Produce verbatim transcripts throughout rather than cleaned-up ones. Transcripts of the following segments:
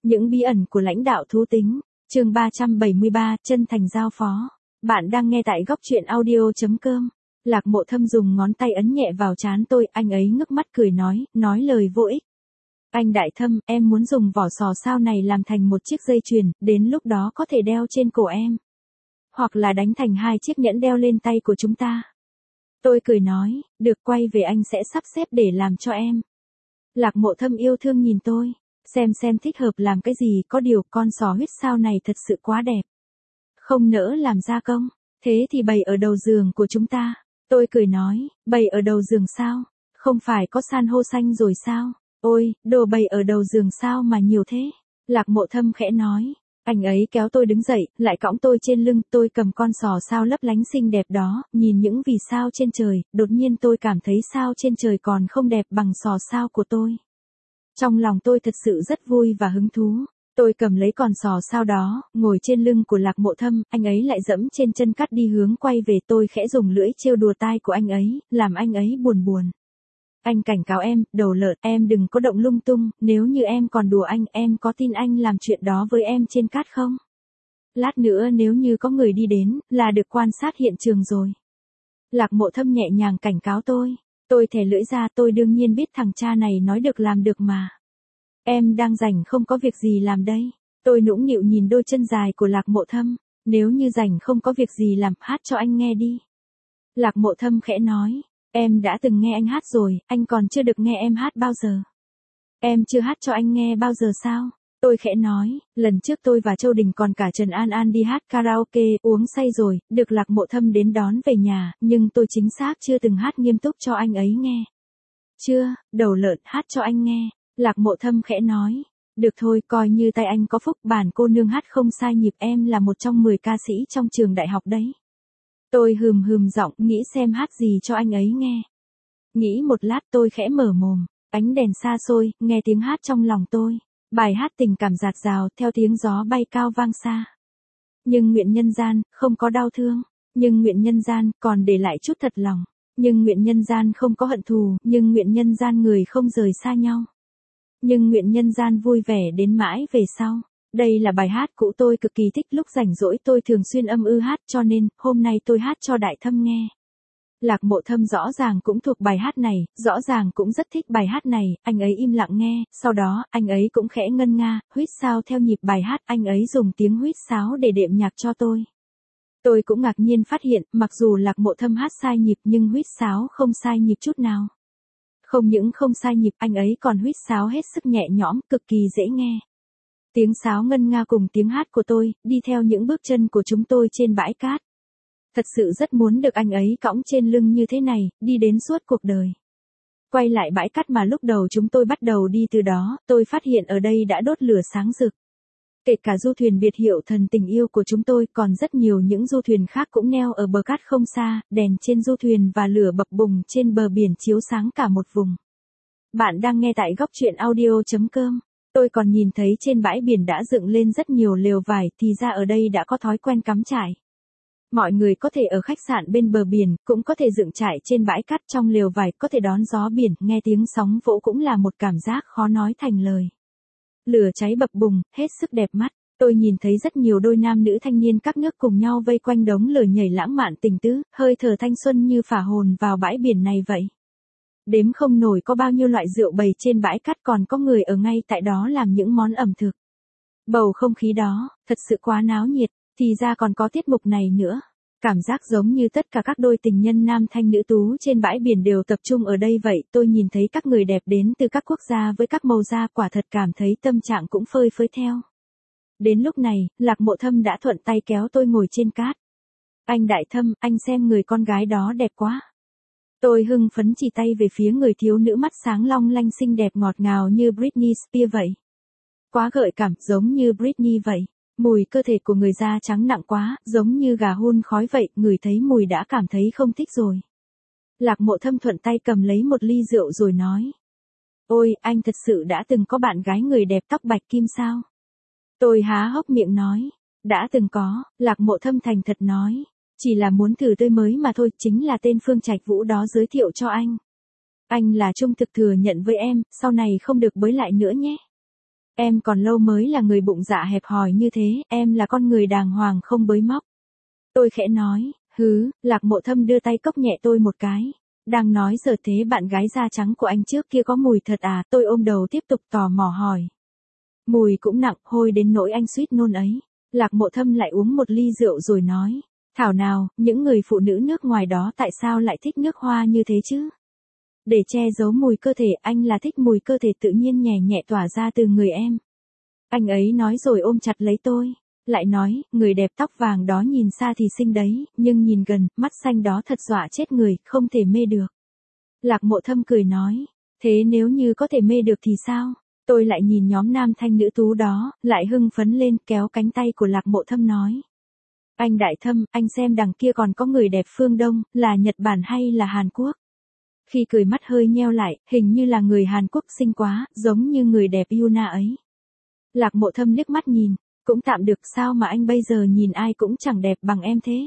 Những bí ẩn của lãnh đạo thú tính, chương ba trăm bảy mươi ba, chân thành giao phó. Bạn đang nghe tại góc truyện audio.com. Lạc Mộ Thâm dùng ngón tay ấn nhẹ vào trán tôi, anh ấy ngước mắt cười nói, nói lời vô ích. Anh Đại Thâm, em muốn dùng vỏ sò sao này làm thành một chiếc dây chuyền, đến lúc đó có thể đeo trên cổ em. Hoặc là đánh thành hai chiếc nhẫn đeo lên tay của chúng ta. Tôi cười nói, được, quay về anh sẽ sắp xếp để làm cho em. Lạc Mộ Thâm yêu thương nhìn tôi, xem xem thích hợp làm cái gì, có điều con sò huyết sao này thật sự quá đẹp. Không nỡ làm gia công, thế thì bày ở đầu giường của chúng ta. Tôi cười nói, bày ở đầu giường sao? Không phải có san hô xanh rồi sao? Ôi, đồ bày ở đầu giường sao mà nhiều thế? Lạc Mộ Thâm khẽ nói. Anh ấy kéo tôi đứng dậy, lại cõng tôi trên lưng, tôi cầm con sò sao lấp lánh xinh đẹp đó, nhìn những vì sao trên trời, đột nhiên tôi cảm thấy sao trên trời còn không đẹp bằng sò sao của tôi. Trong lòng tôi thật sự rất vui và hứng thú. Tôi cầm lấy con sò sao đó, ngồi trên lưng của Lạc Mộ Thâm, anh ấy lại dẫm trên chân cắt đi hướng quay về, tôi khẽ dùng lưỡi trêu đùa tai của anh ấy, làm anh ấy buồn buồn. Anh cảnh cáo em, đầu lợn, em đừng có động lung tung, nếu như em còn đùa anh, em có tin anh làm chuyện đó với em trên cát không? Lát nữa nếu như có người đi đến, là được quan sát hiện trường rồi. Lạc Mộ Thâm nhẹ nhàng cảnh cáo tôi. Tôi thè lưỡi ra, tôi đương nhiên biết thằng cha này nói được làm được mà. Em đang rảnh không có việc gì làm đây. Tôi nũng nịu nhìn đôi chân dài của Lạc Mộ Thâm. Nếu như rảnh không có việc gì làm, hát cho anh nghe đi. Lạc Mộ Thâm khẽ nói. Em đã từng nghe anh hát rồi, anh còn chưa được nghe em hát bao giờ. Em chưa hát cho anh nghe bao giờ sao? Tôi khẽ nói, lần trước tôi và Châu Đình còn cả Trần An An đi hát karaoke, uống say rồi, được Lạc Mộ Thâm đến đón về nhà, nhưng tôi chính xác chưa từng hát nghiêm túc cho anh ấy nghe. Chưa, đầu lợn, hát cho anh nghe. Lạc Mộ Thâm khẽ nói, được thôi, coi như tay anh có phúc, bản cô nương hát không sai nhịp, em là một trong mười ca sĩ trong trường đại học đấy. Tôi hừm hừm giọng, nghĩ xem hát gì cho anh ấy nghe. Nghĩ một lát tôi khẽ mở mồm, ánh đèn xa xôi, nghe tiếng hát trong lòng tôi. Bài hát tình cảm dạt dào, theo tiếng gió bay cao vang xa. Nhưng nguyện nhân gian, không có đau thương. Nhưng nguyện nhân gian, còn để lại chút thật lòng. Nhưng nguyện nhân gian không có hận thù, nhưng nguyện nhân gian người không rời xa nhau. Nhưng nguyện nhân gian vui vẻ đến mãi về sau. Đây là bài hát cũ tôi cực kỳ thích, lúc rảnh rỗi tôi thường xuyên âm ư hát, cho nên, hôm nay tôi hát cho Đại Thâm nghe. Lạc Mộ Thâm rõ ràng cũng thuộc bài hát này, rõ ràng cũng rất thích bài hát này, anh ấy im lặng nghe, sau đó, anh ấy cũng khẽ ngân nga, huýt sáo theo nhịp bài hát, anh ấy dùng tiếng huýt sáo để đệm nhạc cho tôi. Tôi cũng ngạc nhiên phát hiện, mặc dù Lạc Mộ Thâm hát sai nhịp nhưng huýt sáo không sai nhịp chút nào. Không những không sai nhịp, anh ấy còn huýt sáo hết sức nhẹ nhõm, cực kỳ dễ nghe. Tiếng sáo ngân nga cùng tiếng hát của tôi, đi theo những bước chân của chúng tôi trên bãi cát. Thật sự rất muốn được anh ấy cõng trên lưng như thế này, đi đến suốt cuộc đời. Quay lại bãi cát mà lúc đầu chúng tôi bắt đầu đi từ đó, tôi phát hiện ở đây đã đốt lửa sáng rực. Kể cả du thuyền biệt hiệu Thần Tình Yêu của chúng tôi, còn rất nhiều những du thuyền khác cũng neo ở bờ cát không xa, đèn trên du thuyền và lửa bập bùng trên bờ biển chiếu sáng cả một vùng. Bạn đang nghe tại góc truyện audio.com. Tôi còn nhìn thấy trên bãi biển đã dựng lên rất nhiều lều vải, thì ra ở đây đã có thói quen cắm trại. Mọi người có thể ở khách sạn bên bờ biển, cũng có thể dựng trại trên bãi cát trong lều vải, có thể đón gió biển, nghe tiếng sóng vỗ cũng là một cảm giác khó nói thành lời. Lửa cháy bập bùng, hết sức đẹp mắt. Tôi nhìn thấy rất nhiều đôi nam nữ thanh niên các nước cùng nhau vây quanh đống lửa nhảy lãng mạn tình tứ, hơi thở thanh xuân như phả hồn vào bãi biển này vậy. Đếm không nổi có bao nhiêu loại rượu bày trên bãi cát, còn có người ở ngay tại đó làm những món ẩm thực. Bầu không khí đó, thật sự quá náo nhiệt, thì ra còn có tiết mục này nữa. Cảm giác giống như tất cả các đôi tình nhân nam thanh nữ tú trên bãi biển đều tập trung ở đây vậy, tôi nhìn thấy các người đẹp đến từ các quốc gia với các màu da, quả thật cảm thấy tâm trạng cũng phơi phới theo. Đến lúc này, Lạc Mộ Thâm đã thuận tay kéo tôi ngồi trên cát. Anh Đại Thâm, anh xem người con gái đó đẹp quá. Tôi hưng phấn chỉ tay về phía người thiếu nữ mắt sáng long lanh xinh đẹp ngọt ngào như Britney Spears vậy. Quá gợi cảm, giống như Britney vậy. Mùi cơ thể của người da trắng nặng quá, giống như gà hun khói vậy, người thấy mùi đã cảm thấy không thích rồi. Lạc Mộ Thâm thuận tay cầm lấy một ly rượu rồi nói. Ôi, anh thật sự đã từng có bạn gái người đẹp tóc bạch kim sao? Tôi há hốc miệng nói. Đã từng có, Lạc Mộ Thâm thành thật nói. Chỉ là muốn thử tươi mới mà thôi, chính là tên Phương Trạch Vũ đó giới thiệu cho anh. Anh là trung thực thừa nhận với em, sau này không được bới lại nữa nhé. Em còn lâu mới là người bụng dạ hẹp hòi như thế, em là con người đàng hoàng không bới móc. Tôi khẽ nói, hứ, Lạc Mộ Thâm đưa tay cốc nhẹ tôi một cái. Đang nói giờ thế bạn gái da trắng của anh trước kia có mùi thật à, tôi ôm đầu tiếp tục tò mò hỏi. Mùi cũng nặng, hôi đến nỗi anh suýt nôn ấy. Lạc Mộ Thâm lại uống một ly rượu rồi nói, thảo nào, những người phụ nữ nước ngoài đó tại sao lại thích nước hoa như thế chứ? Để che giấu mùi cơ thể, anh là thích mùi cơ thể tự nhiên nhẹ nhẹ tỏa ra từ người em. Anh ấy nói rồi ôm chặt lấy tôi. Lại nói, người đẹp tóc vàng đó nhìn xa thì xinh đấy, nhưng nhìn gần, mắt xanh đó thật dọa chết người, không thể mê được. Lạc Mộ Thâm cười nói, thế nếu như có thể mê được thì sao? Tôi lại nhìn nhóm nam thanh nữ tú đó, lại hưng phấn lên kéo cánh tay của Lạc Mộ Thâm nói. Anh Đại Thâm, anh xem đằng kia còn có người đẹp phương Đông, là Nhật Bản hay là Hàn Quốc? Khi cười mắt hơi nheo lại, hình như là người Hàn Quốc xinh quá, giống như người đẹp Yuna ấy. Lạc Mộ Thâm liếc mắt nhìn, cũng tạm được, sao mà anh bây giờ nhìn ai cũng chẳng đẹp bằng em thế?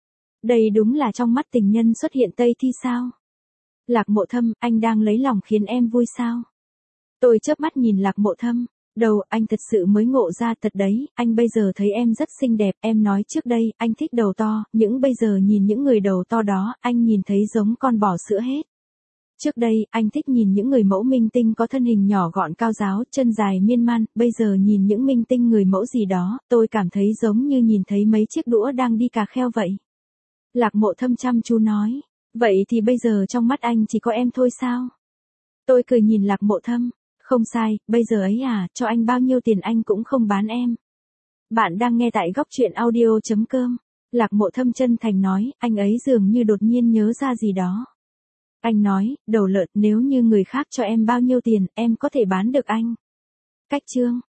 Đây đúng là trong mắt tình nhân xuất hiện Tây Thi sao? Lạc Mộ Thâm, anh đang lấy lòng khiến em vui sao? Tôi chớp mắt nhìn Lạc Mộ Thâm, đầu anh thật sự mới ngộ ra thật đấy, anh bây giờ thấy em rất xinh đẹp, em nói trước đây, anh thích đầu to, những bây giờ nhìn những người đầu to đó, anh nhìn thấy giống con bò sữa hết. Trước đây, anh thích nhìn những người mẫu minh tinh có thân hình nhỏ gọn cao ráo, chân dài miên man, bây giờ nhìn những minh tinh người mẫu gì đó, tôi cảm thấy giống như nhìn thấy mấy chiếc đũa đang đi cà kheo vậy. Lạc Mộ Thâm chăm chú nói, vậy thì bây giờ trong mắt anh chỉ có em thôi sao? Tôi cười nhìn Lạc Mộ Thâm, không sai, bây giờ ấy à, cho anh bao nhiêu tiền anh cũng không bán em. Bạn đang nghe tại góc truyện audio.com. Lạc Mộ Thâm chân thành nói, anh ấy dường như đột nhiên nhớ ra gì đó. Anh nói, đầu lợn, nếu như người khác cho em bao nhiêu tiền, em có thể bán được anh. Cách chương.